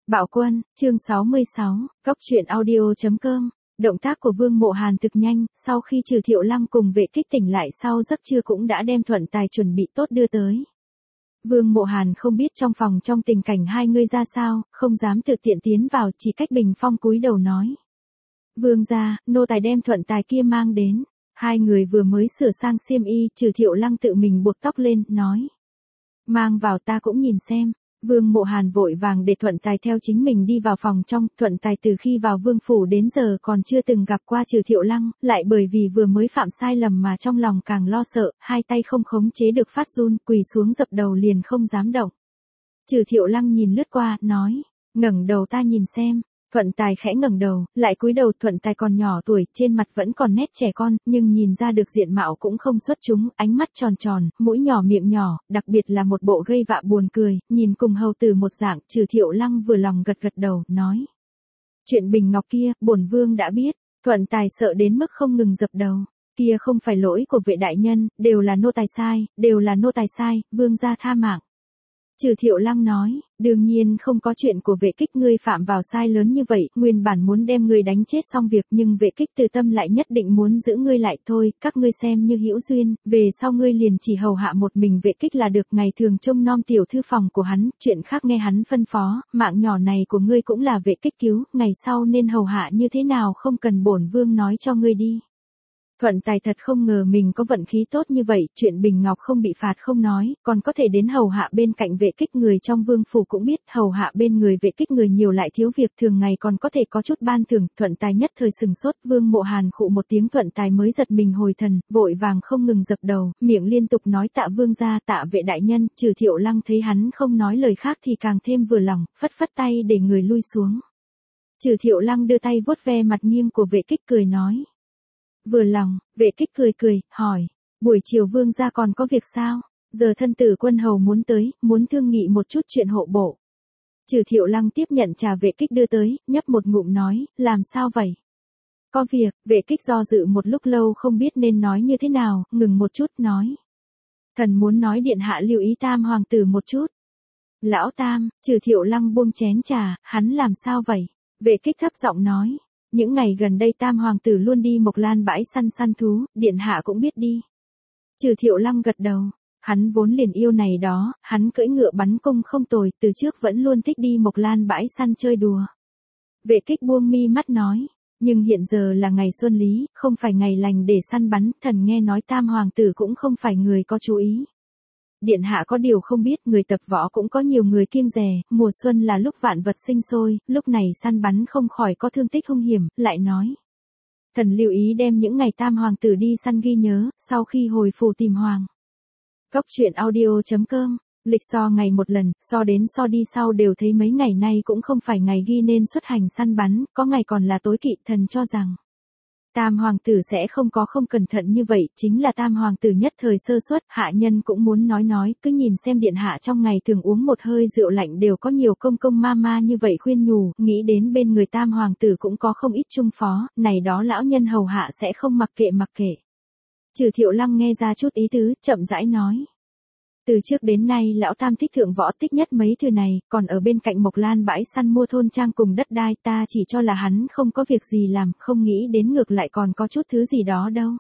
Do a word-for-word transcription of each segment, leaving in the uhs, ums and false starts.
Bạo Quân, chương sáu mươi sáu, Cóc truyện audio chấm com. Động tác của Vương Mộ Hàn thực nhanh, sau khi Trừ Thiệu Lăng cùng Vệ Kích tỉnh lại sau giấc trưa cũng đã đem Thuận Tài chuẩn bị tốt đưa tới. Vương Mộ Hàn không biết trong phòng trong tình cảnh hai người ra sao, không dám tự tiện tiến vào, chỉ cách bình phong cúi đầu nói. Vương gia, nô tài đem Thuận Tài kia mang đến. Hai người vừa mới sửa sang xiêm y, Trừ Thiệu Lăng tự mình buộc tóc lên, nói. Mang vào ta cũng nhìn xem. Vương Mộ Hàn vội vàng để Thuận Tài theo chính mình đi vào phòng trong. Thuận Tài từ khi vào vương phủ đến giờ còn chưa từng gặp qua Trừ Thiệu Lăng, lại bởi vì vừa mới phạm sai lầm mà trong lòng càng lo sợ, hai tay không khống chế được phát run, quỳ xuống dập đầu liền không dám động. Trừ Thiệu Lăng nhìn lướt qua, nói, ngẩng đầu ta nhìn xem. Thuận Tài khẽ ngẩng đầu, lại cúi đầu. Thuận Tài còn nhỏ tuổi, trên mặt vẫn còn nét trẻ con, nhưng nhìn ra được diện mạo cũng không xuất chúng, ánh mắt tròn tròn, mũi nhỏ miệng nhỏ, đặc biệt là một bộ gây vạ buồn cười, nhìn cùng hầu tử một dạng. Trừ Thiệu Lăng vừa lòng gật gật đầu, nói. Chuyện Bình Ngọc kia, bổn vương đã biết. Thuận Tài sợ đến mức không ngừng dập đầu. Kia không phải lỗi của Vệ đại nhân, đều là nô tài sai, đều là nô tài sai, vương gia tha mạng. Trừ Thiệu Lăng nói, đương nhiên không có chuyện của Vệ Kích ngươi phạm vào sai lớn như vậy, nguyên bản muốn đem ngươi đánh chết xong việc, nhưng Vệ Kích từ tâm lại nhất định muốn giữ ngươi lại thôi, các ngươi xem như hữu duyên, về sau ngươi liền chỉ hầu hạ một mình Vệ Kích là được, ngày thường trông nom tiểu thư phòng của hắn, chuyện khác nghe hắn phân phó, mạng nhỏ này của ngươi cũng là Vệ Kích cứu, ngày sau nên hầu hạ như thế nào không cần bổn vương nói cho ngươi đi. Thuận Tài thật không ngờ mình có vận khí tốt như vậy, chuyện Bình Ngọc không bị phạt không nói, còn có thể đến hầu hạ bên cạnh Vệ Kích, người trong vương phủ cũng biết, hầu hạ bên người Vệ Kích người nhiều lại thiếu việc, thường ngày còn có thể có chút ban thưởng. Thuận Tài nhất thời sừng sốt, Vương Mộ Hàn khụ một tiếng, Thuận Tài mới giật mình hồi thần, vội vàng không ngừng dập đầu, miệng liên tục nói tạ vương gia, tạ Vệ đại nhân. Trừ Thiệu Lăng thấy hắn không nói lời khác thì càng thêm vừa lòng, phất phất tay để người lui xuống. Trừ Thiệu Lăng đưa tay vuốt ve mặt nghiêng của Vệ Kích cười nói. Vừa lòng, Vệ Kích cười cười, hỏi, buổi chiều vương gia còn có việc sao? Giờ thân tử quân hầu muốn tới, muốn thương nghị một chút chuyện hộ bộ. Trừ Thiệu Lăng tiếp nhận trà Vệ Kích đưa tới, nhấp một ngụm nói, làm sao vậy? Có việc. Vệ Kích do dự một lúc lâu không biết nên nói như thế nào, ngừng một chút nói. Thần muốn nói điện hạ lưu ý Tam hoàng tử một chút. Lão Tam. Trừ Thiệu Lăng buông chén trà, hắn làm sao vậy? Vệ Kích thấp giọng nói. Những ngày gần đây Tam hoàng tử luôn đi Mộc Lan bãi săn săn thú, điện hạ cũng biết đi. Trừ Thiệu Lăng gật đầu, hắn vốn liền yêu này đó, hắn cưỡi ngựa bắn cung không tồi, từ trước vẫn luôn thích đi Mộc Lan bãi săn chơi đùa. Vệ Kích buông mi mắt nói, nhưng hiện giờ là ngày xuân lý, không phải ngày lành để săn bắn, thần nghe nói Tam hoàng tử cũng không phải người có chú ý. Điện hạ có điều không biết, người tập võ cũng có nhiều người kiêng dè, mùa xuân là lúc vạn vật sinh sôi, lúc này săn bắn không khỏi có thương tích hung hiểm, lại nói. Thần lưu ý đem những ngày Tam hoàng tử đi săn ghi nhớ, sau khi hồi phủ tìm hoàng. Cóc truyện audio chấm com, lịch so ngày một lần, so đến so đi sau đều thấy mấy ngày nay cũng không phải ngày ghi nên xuất hành săn bắn, có ngày còn là tối kỵ, thần cho rằng. Tam hoàng tử sẽ không có không cẩn thận như vậy, chính là Tam hoàng tử nhất thời sơ suất, hạ nhân cũng muốn nói nói, cứ nhìn xem điện hạ trong ngày thường uống một hơi rượu lạnh đều có nhiều công công ma ma như vậy khuyên nhủ, nghĩ đến bên người Tam hoàng tử cũng có không ít trung phó, này đó lão nhân hầu hạ sẽ không mặc kệ mặc kệ. Trừ Thiệu Lăng nghe ra chút ý tứ, chậm rãi nói. Từ trước đến nay lão Tam thích thượng võ thích nhất mấy thứ này, còn ở bên cạnh Mộc Lan bãi săn mua thôn trang cùng đất đai, ta chỉ cho là hắn không có việc gì làm, không nghĩ đến ngược lại còn có chút thứ gì đó đâu.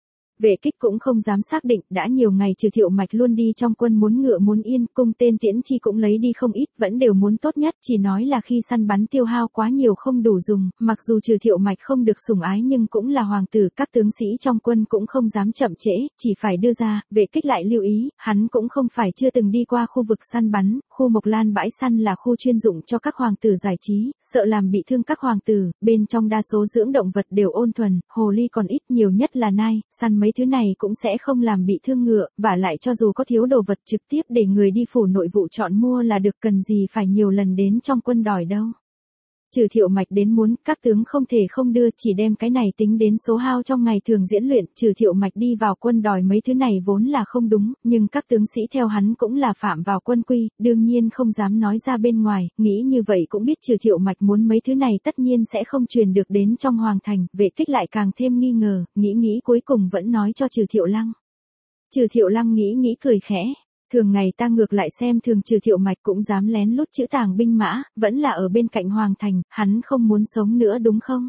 Vệ Kích cũng không dám xác định, đã nhiều ngày Trừ Thiệu Mạch luôn đi trong quân muốn ngựa muốn yên, cung tên tiễn chi cũng lấy đi không ít, vẫn đều muốn tốt nhất, chỉ nói là khi săn bắn tiêu hao quá nhiều không đủ dùng, mặc dù Trừ Thiệu Mạch không được sủng ái nhưng cũng là hoàng tử, các tướng sĩ trong quân cũng không dám chậm trễ, chỉ phải đưa ra. Vệ Kích lại lưu ý, hắn cũng không phải chưa từng đi qua khu vực săn bắn, khu Mộc Lan bãi săn là khu chuyên dụng cho các hoàng tử giải trí, sợ làm bị thương các hoàng tử, bên trong đa số dưỡng động vật đều ôn thuần, hồ ly còn ít, nhiều nhất là nai, săn mấy thứ này cũng sẽ không làm bị thương ngựa, và lại cho dù có thiếu đồ vật trực tiếp để người đi phủ nội vụ chọn mua là được, cần gì phải nhiều lần đến trong quân đòi đâu. Trừ Thiệu Mạch đến muốn, các tướng không thể không đưa, chỉ đem cái này tính đến số hao trong ngày thường diễn luyện. Trừ Thiệu Mạch đi vào quân đòi mấy thứ này vốn là không đúng, nhưng các tướng sĩ theo hắn cũng là phạm vào quân quy, đương nhiên không dám nói ra bên ngoài, nghĩ như vậy cũng biết Trừ Thiệu Mạch muốn mấy thứ này tất nhiên sẽ không truyền được đến trong hoàng thành. Vệ Kích lại càng thêm nghi ngờ, nghĩ nghĩ cuối cùng vẫn nói cho Trừ Thiệu Lăng. Trừ Thiệu Lăng nghĩ nghĩ cười khẽ. Thường ngày ta ngược lại xem thường Trừ Thiệu Mạch cũng dám lén lút trữ tàng binh mã, vẫn là ở bên cạnh Hoàng Thành, hắn không muốn sống nữa đúng không?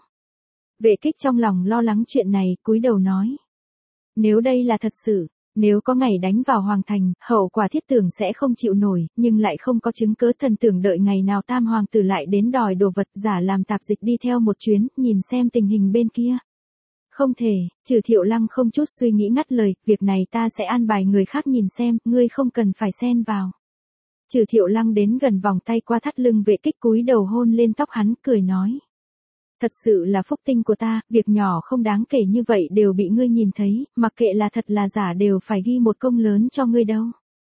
Vệ Kích trong lòng lo lắng chuyện này, cúi đầu nói. Nếu đây là thật sự, nếu có ngày đánh vào Hoàng Thành, hậu quả thiết tưởng sẽ không chịu nổi, nhưng lại không có chứng cớ, thần tưởng đợi ngày nào Tam Hoàng tử lại đến đòi đồ vật, giả làm tạp dịch đi theo một chuyến, nhìn xem tình hình bên kia. Không thể, Trừ Thiệu Lăng không chút suy nghĩ ngắt lời, việc này ta sẽ an bài người khác nhìn xem, ngươi không cần phải xen vào. Trừ Thiệu Lăng đến gần vòng tay qua thắt lưng Vệ Kích, cúi đầu hôn lên tóc hắn, cười nói. Thật sự là phúc tinh của ta, việc nhỏ không đáng kể như vậy đều bị ngươi nhìn thấy, mặc kệ là thật là giả đều phải ghi một công lớn cho ngươi đâu.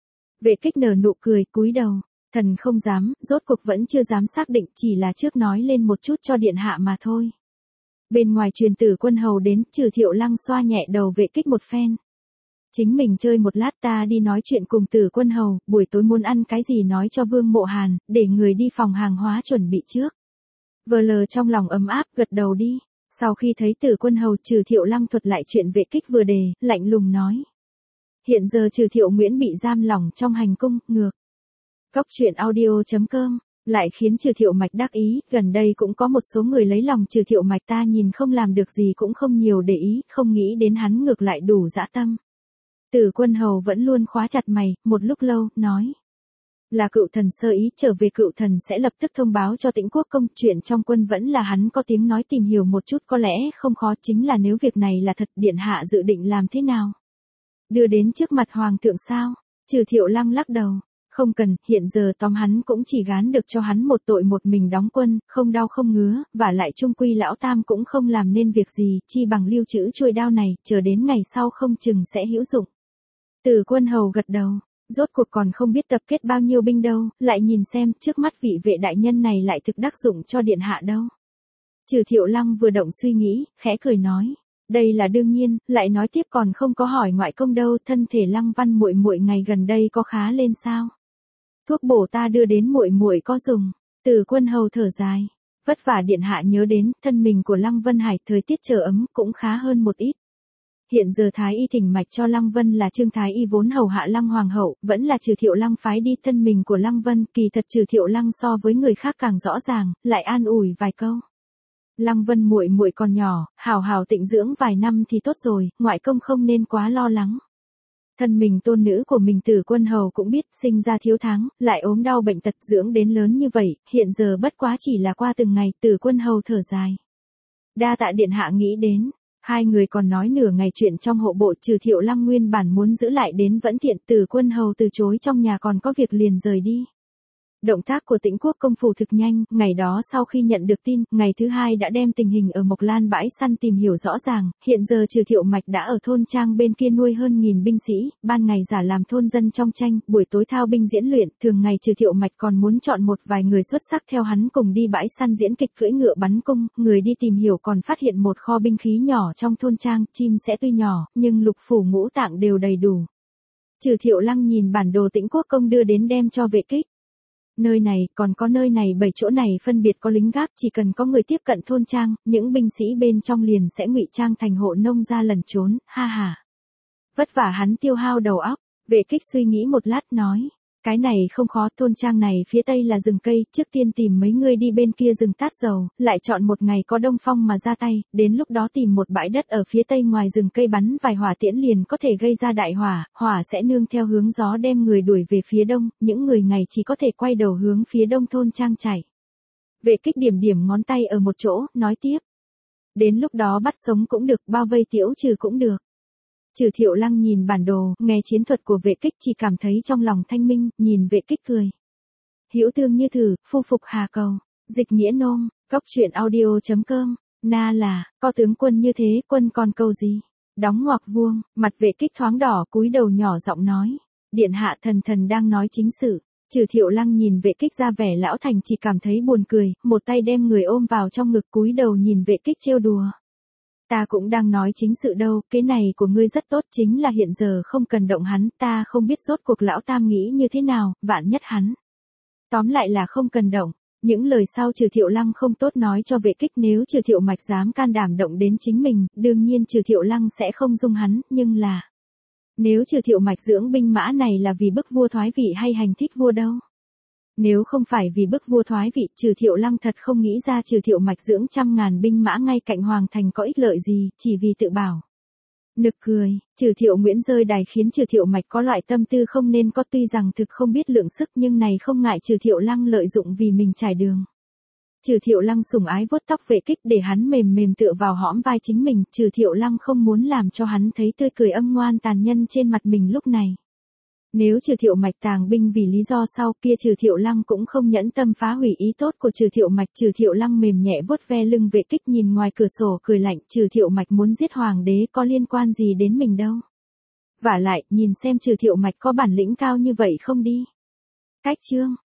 Vệ Kích nở nụ cười, cúi đầu, thần không dám, rốt cuộc vẫn chưa dám xác định, chỉ là trước nói lên một chút cho điện hạ mà thôi. Bên ngoài truyền Tử Quân Hầu đến, Trừ Thiệu Lăng xoa nhẹ đầu Vệ Kích một phen. Chính mình chơi một lát, ta đi nói chuyện cùng Tử Quân Hầu, buổi tối muốn ăn cái gì nói cho Vương Mộ Hàn, để người đi phòng hàng hóa chuẩn bị trước. Vờ lờ trong lòng ấm áp, gật đầu đi. Sau khi thấy Tử Quân Hầu, Trừ Thiệu Lăng thuật lại chuyện Vệ Kích vừa đề, lạnh lùng nói. Hiện giờ Trừ Thiệu Nguyễn bị giam lỏng trong hành cung, ngược. Cóc truyện audio chấm com lại khiến Trừ Thiệu Mạch đắc ý, gần đây cũng có một số người lấy lòng Trừ Thiệu Mạch, ta nhìn không làm được gì cũng không nhiều để ý, không nghĩ đến hắn ngược lại đủ dã tâm. Tử Quân Hầu vẫn luôn khóa chặt mày, một lúc lâu, nói. Là cựu thần sơ ý, trở về cựu thần sẽ lập tức thông báo cho Tĩnh Quốc công, chuyện trong quân vẫn là hắn có tiếng nói, tìm hiểu một chút có lẽ không khó, chính là nếu việc này là thật, điện hạ dự định làm thế nào? Đưa đến trước mặt hoàng thượng sao? Trừ Thiệu Lăng lắc đầu. Không cần, hiện giờ tóm hắn cũng chỉ gán được cho hắn một tội, một mình đóng quân, không đau không ngứa, và lại chung quy lão Tam cũng không làm nên việc gì, chi bằng lưu trữ chuôi đao này, chờ đến ngày sau không chừng sẽ hữu dụng. Tử Quân Hầu gật đầu, rốt cuộc còn không biết tập kết bao nhiêu binh đâu, lại nhìn xem, trước mắt vị vệ đại nhân này lại thực đắc dụng cho điện hạ đâu. Trừ Thiệu Lăng vừa động suy nghĩ, khẽ cười nói. Đây là đương nhiên, lại nói tiếp còn không có hỏi ngoại công đâu, thân thể Lăng Văn muội muội ngày gần đây có khá lên sao? Thuốc bổ ta đưa đến muội muội có dùng. Tử Quân Hầu thở dài, vất vả điện hạ nhớ đến, thân mình của Lăng Vân Hải thời tiết trở ấm cũng khá hơn một ít. Hiện giờ Thái y thỉnh mạch cho Lăng Vân là Trương Thái y vốn hầu hạ Lăng Hoàng hậu, vẫn là Trừ Thiệu Lăng phái đi, thân mình của Lăng Vân, kỳ thật Trừ Thiệu Lăng so với người khác càng rõ ràng, lại an ủi vài câu. Lăng Vân muội muội còn nhỏ, hào hào tịnh dưỡng vài năm thì tốt rồi, ngoại công không nên quá lo lắng. Thân mình tôn nữ của mình Tử Quân Hầu cũng biết, sinh ra thiếu tháng, lại ốm đau bệnh tật, dưỡng đến lớn như vậy, hiện giờ bất quá chỉ là qua từng ngày. Tử Quân Hầu thở dài. Đa tạ điện hạ nghĩ đến. Hai người còn nói nửa ngày chuyện trong hộ bộ, Trừ Thiệu Lăng nguyên bản muốn giữ lại đến vẫn tiện, Tử Quân Hầu từ chối, trong nhà còn có việc liền rời đi. Động tác của Tĩnh Quốc công phủ thực nhanh, ngày đó sau khi nhận được tin, ngày thứ hai đã đem tình hình ở Mộc Lan bãi săn tìm hiểu rõ ràng, hiện giờ Trừ Thiệu Mạch đã ở thôn trang bên kia nuôi hơn nghìn binh sĩ, ban ngày giả làm thôn dân trong tranh, buổi tối thao binh diễn luyện, thường ngày Trừ Thiệu Mạch còn muốn chọn một vài người xuất sắc theo hắn cùng đi bãi săn diễn kịch cưỡi ngựa bắn cung, người đi tìm hiểu còn phát hiện một kho binh khí nhỏ trong thôn trang, chim sẽ tuy nhỏ, nhưng lục phủ ngũ tạng đều đầy đủ. Trừ Thiệu Lăng nhìn bản đồ Tĩnh Quốc công đưa đến đem cho Vệ Kích. Nơi này, còn có nơi này, bảy chỗ này phân biệt có lính gác, chỉ cần có người tiếp cận thôn trang, những binh sĩ bên trong liền sẽ ngụy trang thành hộ nông ra lẩn trốn, ha ha. Vất vả hắn tiêu hao đầu óc, Vệ Kích suy nghĩ một lát nói. Cái này không khó, thôn trang này phía tây là rừng cây, trước tiên tìm mấy người đi bên kia rừng tát dầu, lại chọn một ngày có đông phong mà ra tay, đến lúc đó tìm một bãi đất ở phía tây ngoài rừng cây bắn vài hỏa tiễn liền có thể gây ra đại hỏa, hỏa sẽ nương theo hướng gió đem người đuổi về phía đông, những người ngày chỉ có thể quay đầu hướng phía đông thôn trang chạy. Vệ Kích điểm điểm ngón tay ở một chỗ, nói tiếp. Đến lúc đó bắt sống cũng được, bao vây Tiễu Trừ cũng được. Trừ Thiệu Lăng nhìn bản đồ, nghe chiến thuật của Vệ Kích chỉ cảm thấy trong lòng thanh minh, nhìn Vệ Kích cười. Hữu thương như thử, phu phục hà cầu, dịch nghĩa nôm, cóc truyện audio chấm com, na là, có tướng quân như thế, quân còn câu gì? Đóng ngoặc vuông, mặt Vệ Kích thoáng đỏ, cúi đầu nhỏ giọng nói. Điện hạ thần thần đang nói chính sự. Trừ Thiệu Lăng nhìn Vệ Kích ra vẻ lão thành chỉ cảm thấy buồn cười, một tay đem người ôm vào trong ngực cúi đầu nhìn Vệ Kích trêu đùa. Ta cũng đang nói chính sự đâu, cái này của ngươi rất tốt, chính là hiện giờ không cần động hắn, ta không biết rốt cuộc lão Tam nghĩ như thế nào, vạn nhất hắn. Tóm lại là không cần động, những lời sau Trừ Thiệu Lăng không tốt nói cho Vệ Kích, nếu Trừ Thiệu Mạch dám can đảm động đến chính mình, đương nhiên Trừ Thiệu Lăng sẽ không dung hắn, nhưng là. Nếu Trừ Thiệu Mạch dưỡng binh mã này là vì bức vua thoái vị hay hành thích vua đâu? Nếu không phải vì bức vua thoái vị, Trừ Thiệu Lăng thật không nghĩ ra Trừ Thiệu Mạch dưỡng trăm ngàn binh mã ngay cạnh hoàng thành có ích lợi gì, chỉ vì tự bảo. Nực cười, Trừ Thiệu Nguyễn rơi đài khiến Trừ Thiệu Mạch có loại tâm tư không nên có, tuy rằng thực không biết lượng sức nhưng này không ngại Trừ Thiệu Lăng lợi dụng vì mình trải đường. Trừ Thiệu Lăng sủng ái vuốt tóc Vệ Kích để hắn mềm mềm tựa vào hõm vai chính mình, Trừ Thiệu Lăng không muốn làm cho hắn thấy tươi cười âm ngoan tàn nhân trên mặt mình lúc này. Nếu Trừ Thiệu Mạch tàng binh vì lý do sau kia Trừ Thiệu Lăng cũng không nhẫn tâm phá hủy ý tốt của Trừ Thiệu Mạch. Trừ Thiệu Lăng mềm nhẹ vuốt ve lưng Vệ Kích nhìn ngoài cửa sổ cười lạnh, Trừ Thiệu Mạch muốn giết hoàng đế có liên quan gì đến mình đâu. Vả lại, nhìn xem Trừ Thiệu Mạch có bản lĩnh cao như vậy không đi. Cách chương